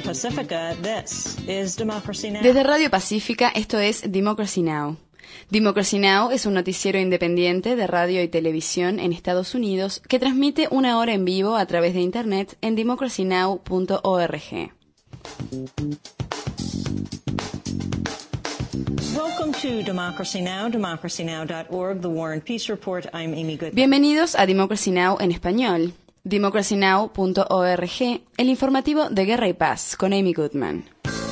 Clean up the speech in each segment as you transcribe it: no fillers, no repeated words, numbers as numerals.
Pacifica, this is Democracy Now! Desde Radio Pacífica, esto es Democracy Now! Democracy Now! Es un noticiero independiente de radio y televisión en Estados Unidos que transmite una hora en vivo a través de Internet en democracynow.org. Welcome to Democracy Now!, democracynow.org, The War and Peace Report. I'm Amy Goodman. Bienvenidos a Democracy Now! En español. democracynow.org, el informativo de Guerra y Paz, con Amy Goodman.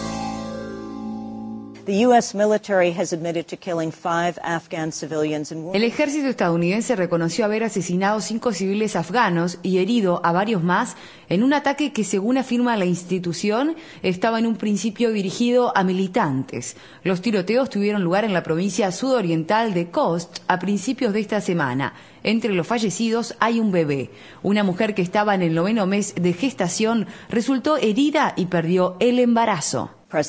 The U.S. military has admitted to killing 5 Afghan civilians and El ejército estadounidense reconoció haber asesinado 5 civiles afganos y herido a varios más en un ataque que, según afirma la institución, estaba en un principio dirigido a militantes. Los tiroteos tuvieron lugar en la provincia sudoriental de Khost a principios de esta semana. Entre los fallecidos hay un bebé. Una mujer que estaba en el 9º mes de gestación resultó herida y perdió el embarazo.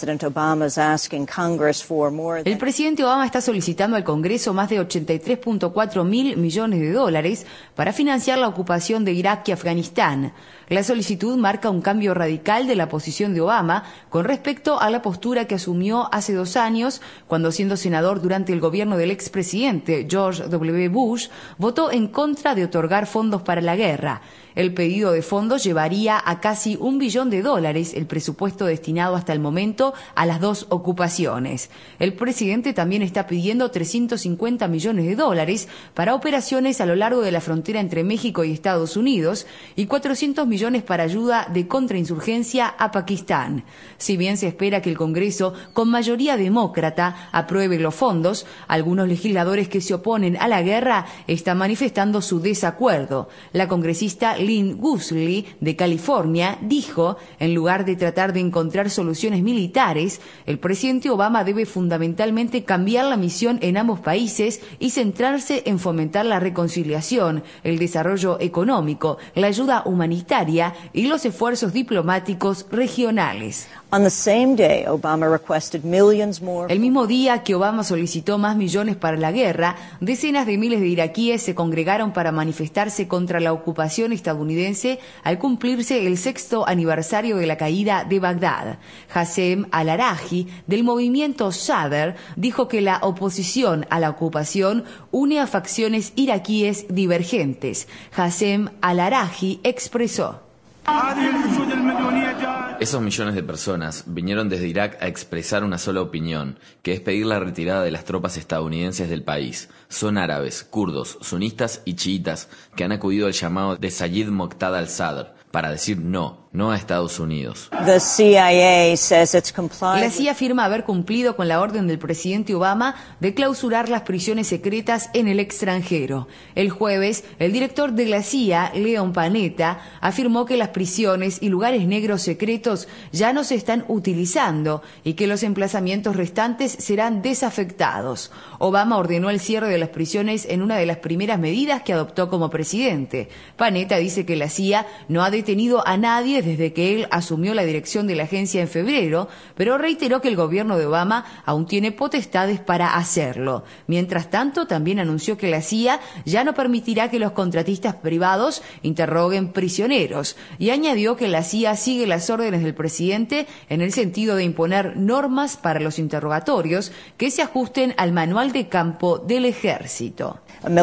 El presidente Obama está solicitando al Congreso más de 83.4 mil millones de dólares para financiar la ocupación de Irak y Afganistán. La solicitud marca un cambio radical de la posición de Obama con respecto a la postura que asumió hace 2 años, cuando, siendo senador durante el gobierno del expresidente George W. Bush, votó en contra de otorgar fondos para la guerra. El pedido de fondos llevaría a casi $1 billón el presupuesto destinado hasta el momento a las 2 ocupaciones. El presidente también está pidiendo $350 millones para operaciones a lo largo de la frontera entre México y Estados Unidos y $400 millones para ayuda de contrainsurgencia a Pakistán. Si bien se espera que el Congreso, con mayoría demócrata, apruebe los fondos, algunos legisladores que se oponen a la guerra están manifestando su desacuerdo. La congresista Lynn Goosley, de California, dijo: en lugar de tratar de encontrar soluciones militares, el presidente Obama debe fundamentalmente cambiar la misión en ambos países y centrarse en fomentar la reconciliación, el desarrollo económico, la ayuda humanitaria y los esfuerzos diplomáticos regionales. El mismo día que Obama solicitó más millones para la guerra, decenas de miles de iraquíes se congregaron para manifestarse contra la ocupación estadounidense al cumplirse el 6º aniversario de la caída de Bagdad. Hassem al-Araji, del movimiento Sadr, dijo que la oposición a la ocupación une a facciones iraquíes divergentes. Hassem al-Araji expresó: esos millones de personas vinieron desde Irak a expresar una sola opinión, que es pedir la retirada de las tropas estadounidenses del país. Son árabes, kurdos, sunistas y chiitas que han acudido al llamado de Sayyid Muqtada al-Sadr para decir no a Estados Unidos. La CIA afirma haber cumplido con la orden del presidente Obama de clausurar las prisiones secretas en el extranjero. El jueves, el director de la CIA, Leon Panetta, afirmó que las prisiones y lugares negros secretos ya no se están utilizando y que los emplazamientos restantes serán desafectados. Obama ordenó el cierre de las prisiones en una de las primeras medidas que adoptó como presidente. Panetta dice que la CIA no ha detenido a nadie desde que él asumió la dirección de la agencia en febrero, pero reiteró que el gobierno de Obama aún tiene potestades para hacerlo. Mientras tanto, también anunció que la CIA ya no permitirá que los contratistas privados interroguen prisioneros y añadió que la CIA sigue las órdenes del presidente en el sentido de imponer normas para los interrogatorios que se ajusten al manual de campo del ejército.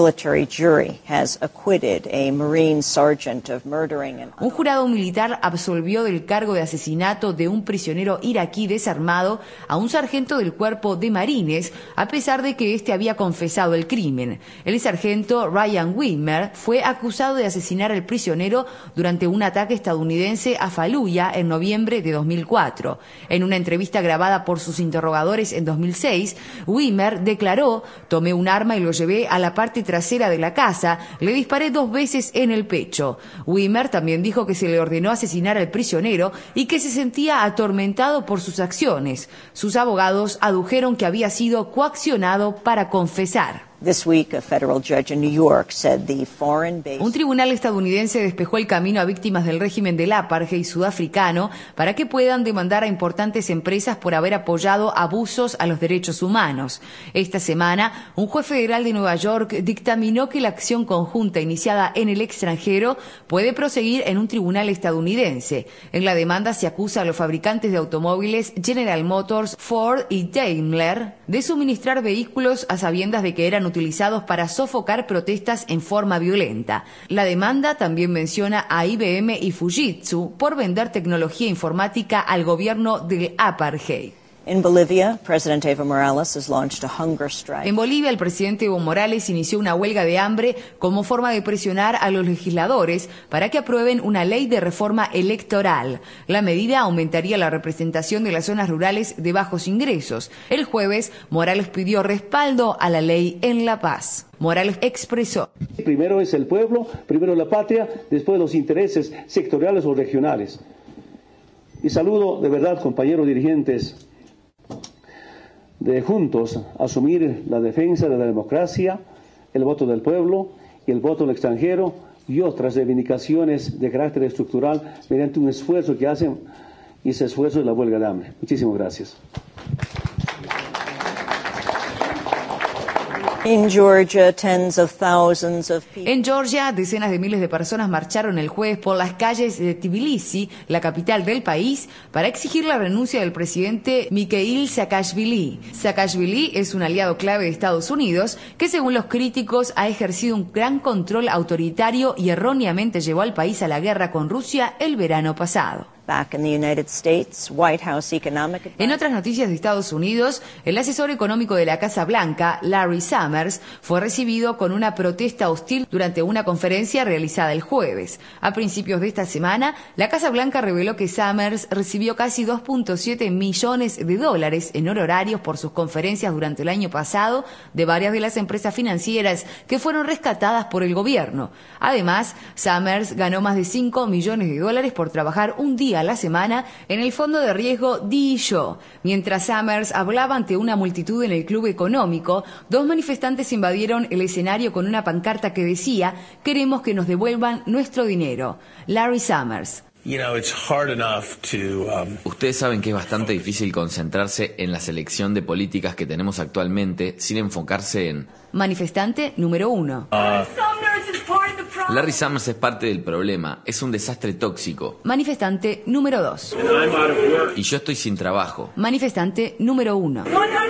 Un jurado militar absolvió del cargo de asesinato de un prisionero iraquí desarmado a un sargento del cuerpo de marines, a pesar de que éste había confesado el crimen. El sargento Ryan Wimmer fue acusado de asesinar al prisionero durante un ataque estadounidense a Fallujah en noviembre de 2004. En una entrevista grabada por sus interrogadores en 2006, Wimmer declaró: tomé un arma y lo llevé a la parte trasera de la casa, le disparé 2 veces en el pecho. Wimmer también dijo que se le ordenó asesinar al prisionero y que se sentía atormentado por sus acciones. Sus abogados adujeron que había sido coaccionado para confesar. This week, a federal judge in New York said the foreign-based... Un tribunal estadounidense despejó el camino a víctimas del régimen del apartheid sudafricano para que puedan demandar a importantes empresas por haber apoyado abusos a los derechos humanos. Esta semana, un juez federal de Nueva York dictaminó que la acción conjunta iniciada en el extranjero puede proseguir en un tribunal estadounidense. En la demanda se acusa a los fabricantes de automóviles General Motors, Ford y Daimler de suministrar vehículos a sabiendas de que eran utilizados para sofocar protestas en forma violenta. La demanda también menciona a IBM y Fujitsu por vender tecnología informática al gobierno del apartheid. In Bolivia, President Evo Morales has launched a hunger strike. En Bolivia, el presidente Evo Morales inició una huelga de hambre como forma de presionar a los legisladores para que aprueben una ley de reforma electoral. La medida aumentaría la representación de las zonas rurales de bajos ingresos. El jueves, Morales pidió respaldo a la ley en La Paz. Morales expresó: primero es el pueblo, primero la patria, después los intereses sectoriales o regionales. Y saludo de verdad, compañeros dirigentes, de juntos asumir la defensa de la democracia, el voto del pueblo y el voto del extranjero y otras reivindicaciones de carácter estructural mediante un esfuerzo que hacen, y ese esfuerzo es la huelga de hambre. Muchísimas gracias. In Georgia, tens of thousands of people... En Georgia, decenas de miles de personas marcharon el jueves por las calles de Tbilisi, la capital del país, para exigir la renuncia del presidente Mikhail Saakashvili. Saakashvili es un aliado clave de Estados Unidos que, según los críticos, ha ejercido un gran control autoritario y erróneamente llevó al país a la guerra con Rusia el verano pasado. Back in the United States, White House economic advisor... En otras noticias de Estados Unidos, el asesor económico de la Casa Blanca, Larry Summers, fue recibido con una protesta hostil durante una conferencia realizada el jueves. A principios de esta semana, la Casa Blanca reveló que Summers recibió casi $2.7 millones en honorarios por sus conferencias durante el año pasado de varias de las empresas financieras que fueron rescatadas por el gobierno. Además, Summers ganó más de $5 millones por trabajar un día a la semana en el fondo de riesgo DISHO. Mientras Summers hablaba ante una multitud en el club económico, dos manifestantes invadieron el escenario con una pancarta que decía: "Queremos que nos devuelvan nuestro dinero". Larry Summers: Ustedes saben que es bastante difícil concentrarse en la selección de políticas que tenemos actualmente sin enfocarse en... Manifestante número 1. Larry Summers es parte del problema, es un desastre tóxico. Manifestante número 2. Y yo estoy sin trabajo. Manifestante número 1.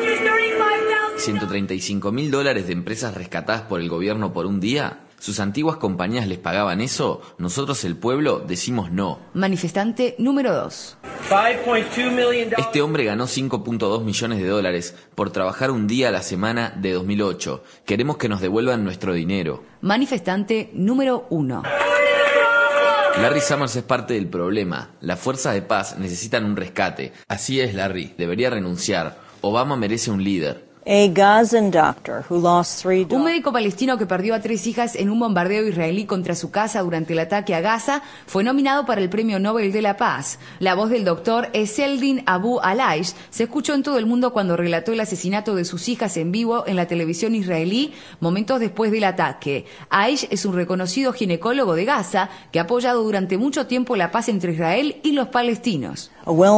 $135.000 de empresas rescatadas por el gobierno por un día. ¿Sus antiguas compañías les pagaban eso? Nosotros, el pueblo, decimos no. Manifestante número 2. Este hombre ganó $5.2 millones por trabajar un día a la semana de 2008. Queremos que nos devuelvan nuestro dinero. Manifestante número 1. Larry Summers es parte del problema. Las fuerzas de paz necesitan un rescate. Así es, Larry. Debería renunciar. Obama merece un líder. Un médico palestino que perdió a 3 hijas en un bombardeo israelí contra su casa durante el ataque a Gaza fue nominado para el Premio Nobel de la Paz. La voz del doctor Ezeldin Abu Alaish se escuchó en todo el mundo cuando relató el asesinato de sus hijas en vivo en la televisión israelí momentos después del ataque. Aish es un reconocido ginecólogo de Gaza que ha apoyado durante mucho tiempo la paz entre Israel y los palestinos.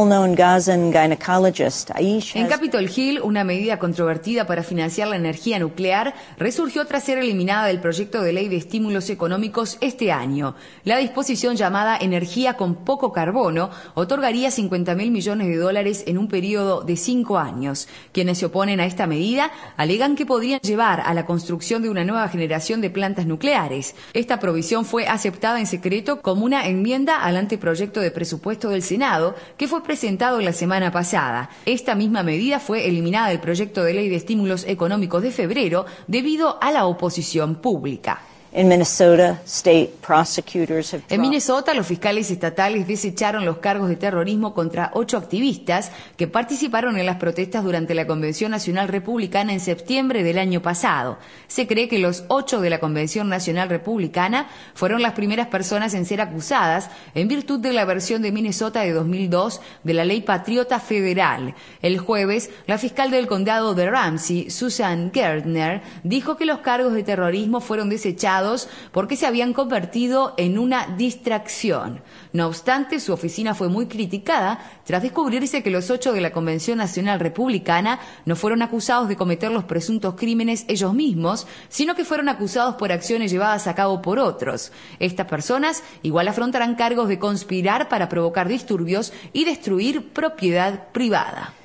En Capitol Hill, una medida controvertida para financiar la energía nuclear resurgió tras ser eliminada del proyecto de ley de estímulos económicos este año. La disposición llamada Energía con Poco Carbono otorgaría $50.000 millones en un periodo de 5 años. Quienes se oponen a esta medida alegan que podrían llevar a la construcción de una nueva generación de plantas nucleares. Esta provisión fue aceptada en secreto como una enmienda al anteproyecto de presupuesto del Senado, que fue presentado la semana pasada. Esta misma medida fue eliminada del proyecto de ley de estímulos económicos de febrero debido a la oposición pública. In Minnesota, state prosecutors have En Minnesota, los fiscales estatales desecharon los cargos de terrorismo contra 8 activistas que participaron en las protestas durante la Convención Nacional Republicana en septiembre del año pasado. Se cree que los 8 de la Convención Nacional Republicana fueron las primeras personas en ser acusadas en virtud de la versión de Minnesota de 2002 de la Ley Patriota Federal. El jueves, la fiscal del condado de Ramsey, Susan Gardner, dijo que los cargos de terrorismo fueron desechados porque se habían convertido en una distracción. No obstante, su oficina fue muy criticada tras descubrirse que los 8 de la Convención Nacional Republicana no fueron acusados de cometer los presuntos crímenes ellos mismos, sino que fueron acusados por acciones llevadas a cabo por otros. Estas personas igual afrontarán cargos de conspirar para provocar disturbios y destruir propiedad privada.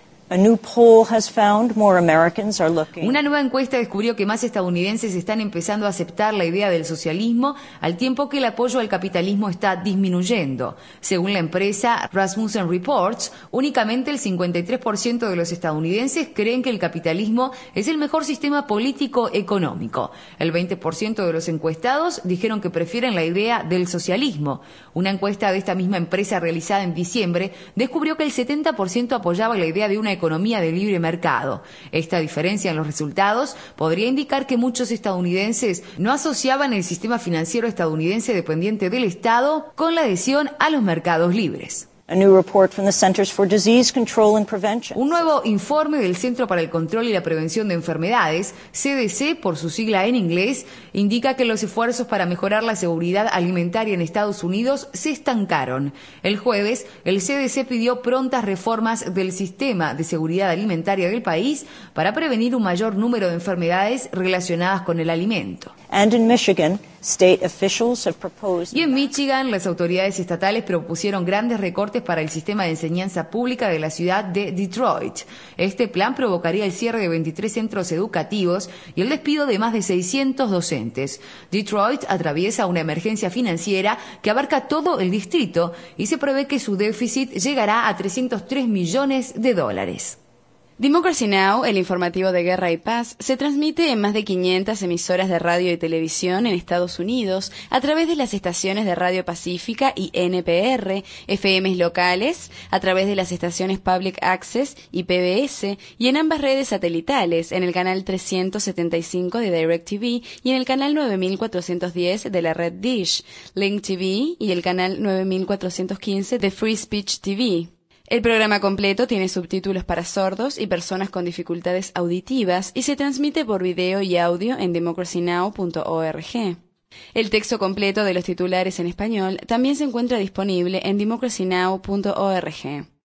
Una nueva encuesta descubrió que más estadounidenses están empezando a aceptar la idea del socialismo al tiempo que el apoyo al capitalismo está disminuyendo. Según la empresa Rasmussen Reports, únicamente el 53% de los estadounidenses creen que el capitalismo es el mejor sistema político económico. El 20% de los encuestados dijeron que prefieren la idea del socialismo. Una encuesta de esta misma empresa realizada en diciembre descubrió que el 70% apoyaba la idea de una economía de libre mercado. Esta diferencia en los resultados podría indicar que muchos estadounidenses no asociaban el sistema financiero estadounidense dependiente del Estado con la adhesión a los mercados libres. Un nuevo informe del Centro para el Control y la Prevención de Enfermedades, CDC por su sigla en inglés, indica que los esfuerzos para mejorar la seguridad alimentaria en Estados Unidos se estancaron. El jueves, el CDC pidió prontas reformas del sistema de seguridad alimentaria del país para prevenir un mayor número de enfermedades relacionadas con el alimento. Y en Michigan, las autoridades estatales propusieron grandes recortes para el sistema de enseñanza pública de la ciudad de Detroit. Este plan provocaría el cierre de 23 centros educativos y el despido de más de 600 docentes. Detroit atraviesa una emergencia financiera que abarca todo el distrito y se prevé que su déficit llegará a $303 millones. Democracy Now!, el informativo de guerra y paz, se transmite en más de 500 emisoras de radio y televisión en Estados Unidos a través de las estaciones de Radio Pacífica y NPR, FMs locales, a través de las estaciones Public Access y PBS, y en ambas redes satelitales, en el canal 375 de DirecTV y en el canal 9410 de la red Dish, Link TV y el canal 9415 de Free Speech TV. El programa completo tiene subtítulos para sordos y personas con dificultades auditivas y se transmite por video y audio en democracynow.org. El texto completo de los titulares en español también se encuentra disponible en democracynow.org.